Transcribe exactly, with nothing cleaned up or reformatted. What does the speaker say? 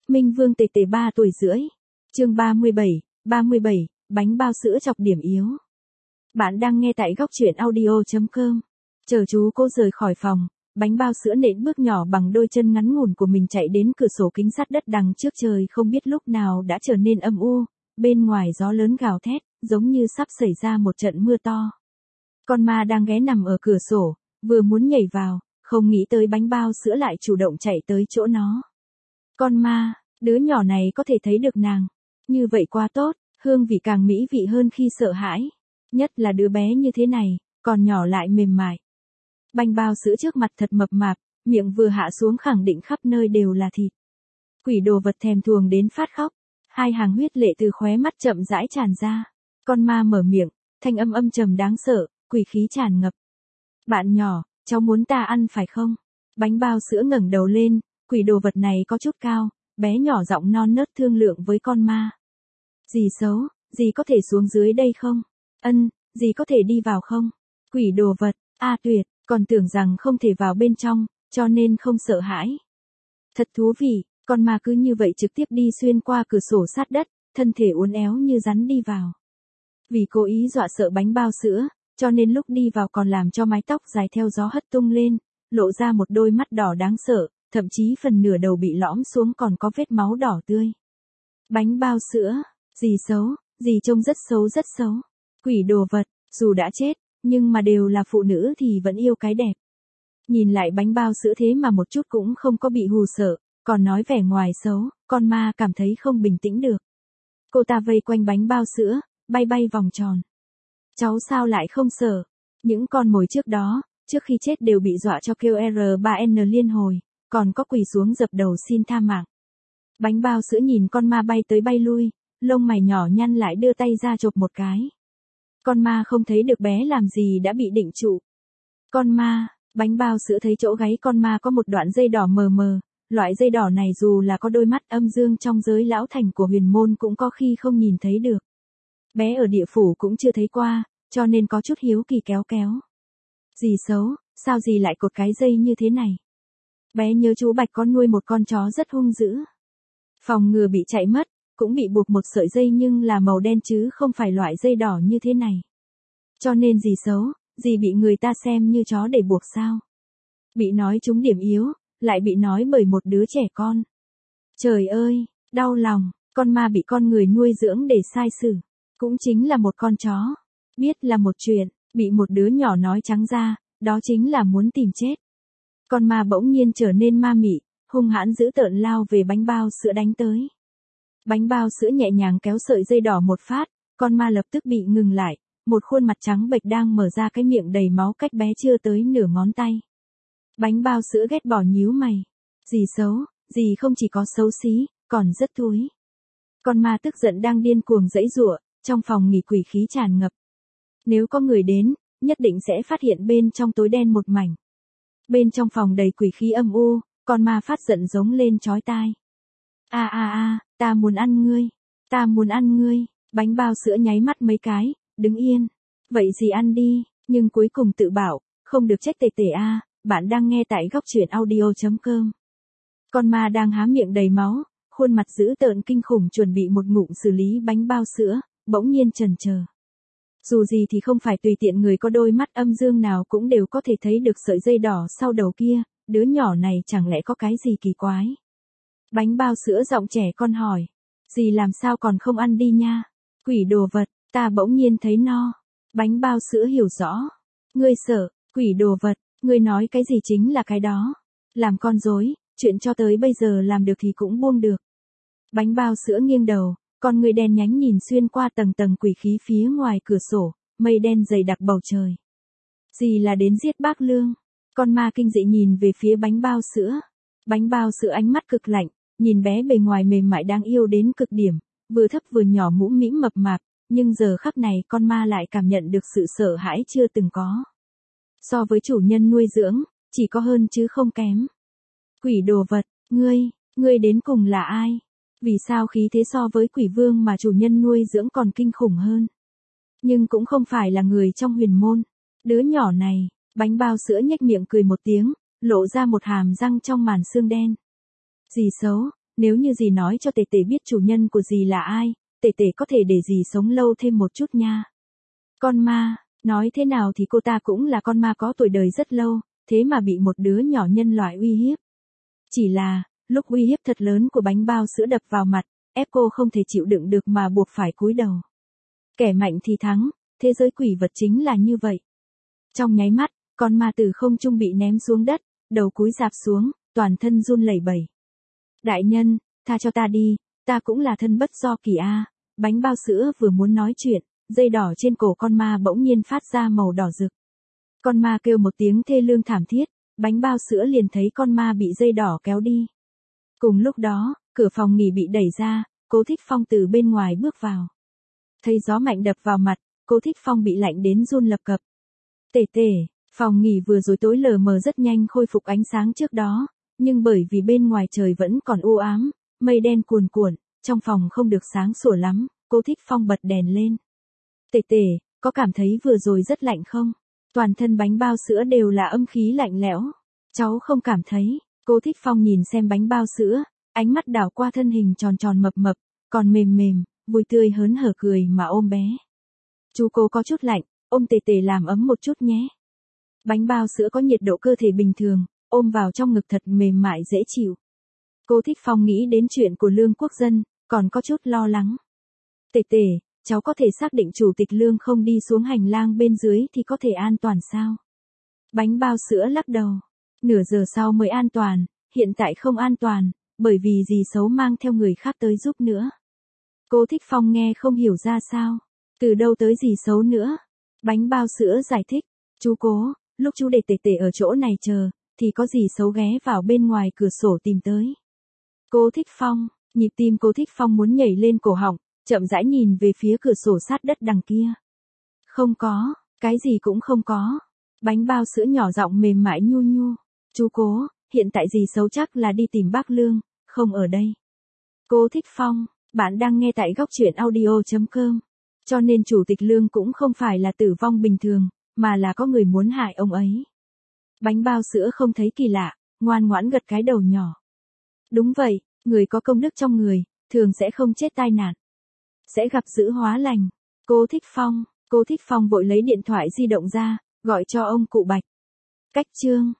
Minh Vương tề tề ba tuổi rưỡi. Chương ba mươi bảy, ba mươi bảy, bánh bao sữa chọc điểm yếu. Bạn đang nghe tại góc truyện audio chấm com. Chờ chú cô rời khỏi phòng, bánh bao sữa nện bước nhỏ bằng đôi chân ngắn ngủn của mình chạy đến cửa sổ kính sắt đất đằng trước. Trời không biết lúc nào đã trở nên âm u, bên ngoài gió lớn gào thét, giống như sắp xảy ra một trận mưa to. Con ma đang ghé nằm ở cửa sổ, vừa muốn nhảy vào, không nghĩ tới bánh bao sữa lại chủ động chạy tới chỗ nó. Con ma, đứa nhỏ này có thể thấy được nàng. Như vậy quá tốt, hương vị càng mỹ vị hơn khi sợ hãi. Nhất là đứa bé như thế này, còn nhỏ lại mềm mại. Bánh bao sữa trước mặt thật mập mạp, miệng vừa hạ xuống khẳng định khắp nơi đều là thịt. Quỷ đồ vật thèm thuồng đến phát khóc, hai hàng huyết lệ từ khóe mắt chậm rãi tràn ra. Con ma mở miệng, thanh âm âm trầm đáng sợ, quỷ khí tràn ngập. Bạn nhỏ, cháu muốn ta ăn phải không? Bánh bao sữa ngẩng đầu lên, quỷ đồ vật này có chút cao, bé nhỏ giọng non nớt thương lượng với con ma. Dì xấu, dì có thể xuống dưới đây không? Ân, dì có thể đi vào không? Quỷ đồ vật, a tuyệt, còn tưởng rằng không thể vào bên trong, cho nên không sợ hãi. Thật thú vị, con ma cứ như vậy trực tiếp đi xuyên qua cửa sổ sát đất, thân thể uốn éo như rắn đi vào. Vì cố ý dọa sợ bánh bao sữa, cho nên lúc đi vào còn làm cho mái tóc dài theo gió hất tung lên, lộ ra một đôi mắt đỏ đáng sợ, thậm chí phần nửa đầu bị lõm xuống còn có vết máu đỏ tươi. Bánh bao sữa, dì xấu, dì trông rất xấu rất xấu. Quỷ đồ vật, dù đã chết, nhưng mà đều là phụ nữ thì vẫn yêu cái đẹp. Nhìn lại bánh bao sữa thế mà một chút cũng không có bị hù sợ, còn nói vẻ ngoài xấu, con ma cảm thấy không bình tĩnh được. Cô ta vây quanh bánh bao sữa, bay bay vòng tròn. Cháu sao lại không sợ? Những con mồi trước đó, trước khi chết đều bị dọa cho kêu R ba N liên hồi, còn có quỳ xuống dập đầu xin tha mạng. Bánh bao sữa nhìn con ma bay tới bay lui, lông mày nhỏ nhăn lại đưa tay ra chộp một cái. Con ma không thấy được bé làm gì đã bị định trụ. Con ma, bánh bao sữa thấy chỗ gáy con ma có một đoạn dây đỏ mờ mờ, loại dây đỏ này dù là có đôi mắt âm dương trong giới lão thành của huyền môn cũng có khi không nhìn thấy được. Bé ở địa phủ cũng chưa thấy qua, cho nên có chút hiếu kỳ kéo kéo. Dì xấu, sao dì lại cột cái dây như thế này? Bé nhớ chú Bạch có nuôi một con chó rất hung dữ. Phòng ngừa bị chạy mất, cũng bị buộc một sợi dây nhưng là màu đen chứ không phải loại dây đỏ như thế này. Cho nên dì xấu, dì bị người ta xem như chó để buộc sao? Bị nói trúng điểm yếu, lại bị nói bởi một đứa trẻ con. Trời ơi, đau lòng, con ma bị con người nuôi dưỡng để sai xử. Cũng chính là một con chó. Biết là một chuyện, bị một đứa nhỏ nói trắng ra, đó chính là muốn tìm chết. Con ma bỗng nhiên trở nên ma mị, hung hãn dữ tợn lao về bánh bao sữa đánh tới. Bánh bao sữa nhẹ nhàng kéo sợi dây đỏ một phát, con ma lập tức bị ngừng lại, một khuôn mặt trắng bệch đang mở ra cái miệng đầy máu cách bé chưa tới nửa ngón tay. Bánh bao sữa ghét bỏ nhíu mày. Dì xấu, dì không chỉ có xấu xí, còn rất thúi. Con ma tức giận đang điên cuồng giãy giụa, trong phòng nghỉ quỷ khí tràn ngập. Nếu có người đến, nhất định sẽ phát hiện bên trong tối đen một mảnh. Bên trong phòng đầy quỷ khí âm u, con ma phát giận giống lên chói tai. A a a, ta muốn ăn ngươi, ta muốn ăn ngươi. Bánh bao sữa nháy mắt mấy cái, đứng yên. Vậy gì ăn đi, nhưng cuối cùng tự bảo, không được trách tề tề a, bạn đang nghe tại góc truyện audio chấm com. Con ma đang há miệng đầy máu, khuôn mặt dữ tợn kinh khủng chuẩn bị một ngụm xử lý bánh bao sữa, bỗng nhiên chần chờ. Dù gì thì không phải tùy tiện người có đôi mắt âm dương nào cũng đều có thể thấy được sợi dây đỏ sau đầu kia, đứa nhỏ này chẳng lẽ có cái gì kỳ quái. Bánh bao sữa giọng trẻ con hỏi, dì làm sao còn không ăn đi nha? Quỷ đồ vật, ta bỗng nhiên thấy no. Bánh bao sữa hiểu rõ. Ngươi sợ, quỷ đồ vật, ngươi nói cái gì chính là cái đó. Làm con rối, chuyện cho tới bây giờ làm được thì cũng buông được. Bánh bao sữa nghiêng đầu, con người đen nhánh nhìn xuyên qua tầng tầng quỷ khí phía ngoài cửa sổ, mây đen dày đặc bầu trời. Dì là đến giết bác Lương. Con ma kinh dị nhìn về phía bánh bao sữa. Bánh bao sữa ánh mắt cực lạnh, nhìn bé bề ngoài mềm mại đáng yêu đến cực điểm, vừa thấp vừa nhỏ mũm mĩm mập mạp, nhưng giờ khắc này con ma lại cảm nhận được sự sợ hãi chưa từng có. So với chủ nhân nuôi dưỡng, chỉ có hơn chứ không kém. Quỷ đồ vật, ngươi, ngươi đến cùng là ai? Vì sao khí thế so với quỷ vương mà chủ nhân nuôi dưỡng còn kinh khủng hơn? Nhưng cũng không phải là người trong huyền môn. Đứa nhỏ này, bánh bao sữa nhếch miệng cười một tiếng, lộ ra một hàm răng trong màn xương đen. Dì xấu, Nếu như dì nói cho tề tề biết chủ nhân của dì là ai, tề tề có thể để dì sống lâu thêm một chút nha. Con ma, nói thế nào thì cô ta cũng là con ma có tuổi đời rất lâu, thế mà bị một đứa nhỏ nhân loại uy hiếp. Chỉ là, lúc uy hiếp thật lớn của bánh bao sữa đập vào mặt, ép cô không thể chịu đựng được mà buộc phải cúi đầu. Kẻ mạnh thì thắng, thế giới quỷ vật chính là như vậy. Trong nháy mắt, con ma từ không trung bị ném xuống đất, đầu cúi rạp xuống, toàn thân run lẩy bẩy. Đại nhân, tha cho ta đi, ta cũng là thân bất do kỳ a. Bánh bao sữa vừa muốn nói chuyện, dây đỏ trên cổ con ma bỗng nhiên phát ra màu đỏ rực. Con ma kêu một tiếng thê lương thảm thiết, bánh bao sữa liền thấy con ma bị dây đỏ kéo đi. Cùng lúc đó, cửa phòng nghỉ bị đẩy ra, Cố Thích Phong từ bên ngoài bước vào. Thấy gió mạnh đập vào mặt, Cố Thích Phong bị lạnh đến run lập cập. Tể tể, phòng nghỉ vừa rồi tối lờ mờ rất nhanh khôi phục ánh sáng trước đó, nhưng bởi vì bên ngoài trời vẫn còn u ám, mây đen cuồn cuộn, trong phòng không được sáng sủa lắm, Cố Thích Phong bật đèn lên. Tể tể, có cảm thấy vừa rồi rất lạnh không? Toàn thân bánh bao sữa đều là âm khí lạnh lẽo. Cháu không cảm thấy. Cố Thích Phong nhìn xem bánh bao sữa, ánh mắt đảo qua thân hình tròn tròn mập mập, còn mềm mềm, vui tươi hớn hở cười mà ôm bé. Chú Cố có chút lạnh, ôm tề tề làm ấm một chút nhé. Bánh bao sữa có nhiệt độ cơ thể bình thường, ôm vào trong ngực thật mềm mại dễ chịu. Cố Thích Phong nghĩ đến chuyện của Lương Quốc Dân, còn có chút lo lắng. Tề tề, cháu có thể xác định chủ tịch Lương không đi xuống hành lang bên dưới thì có thể an toàn sao? Bánh bao sữa lắc đầu. Nửa giờ sau mới an toàn, hiện tại không an toàn, bởi vì dì xấu mang theo người khác tới giúp nữa. Cố Thích Phong nghe không hiểu ra sao. Từ đâu tới dì xấu nữa? Bánh bao sữa giải thích. Chú Cố, lúc chú để tề tề ở chỗ này chờ, thì có dì xấu ghé vào bên ngoài cửa sổ tìm tới. Cố Thích Phong, nhịp tim Cố Thích Phong muốn nhảy lên cổ họng, chậm rãi nhìn về phía cửa sổ sát đất đằng kia. Không có, cái gì cũng không có. Bánh bao sữa nhỏ giọng mềm mại nhu nhu. Chú Cố, hiện tại dì xấu chắc là đi tìm bác Lương, không ở đây. Cố Thích Phong, bạn đang nghe tại góc truyện audio chấm com. Cho nên chủ tịch Lương cũng không phải là tử vong bình thường, mà là có người muốn hại ông ấy. Bánh bao sữa không thấy kỳ lạ, ngoan ngoãn gật cái đầu nhỏ. Đúng vậy, người có công đức trong người, thường sẽ không chết tai nạn. Sẽ gặp dữ hóa lành. Cố Thích Phong, Cố Thích Phong vội lấy điện thoại di động ra, gọi cho ông cụ Bạch. Cách chương.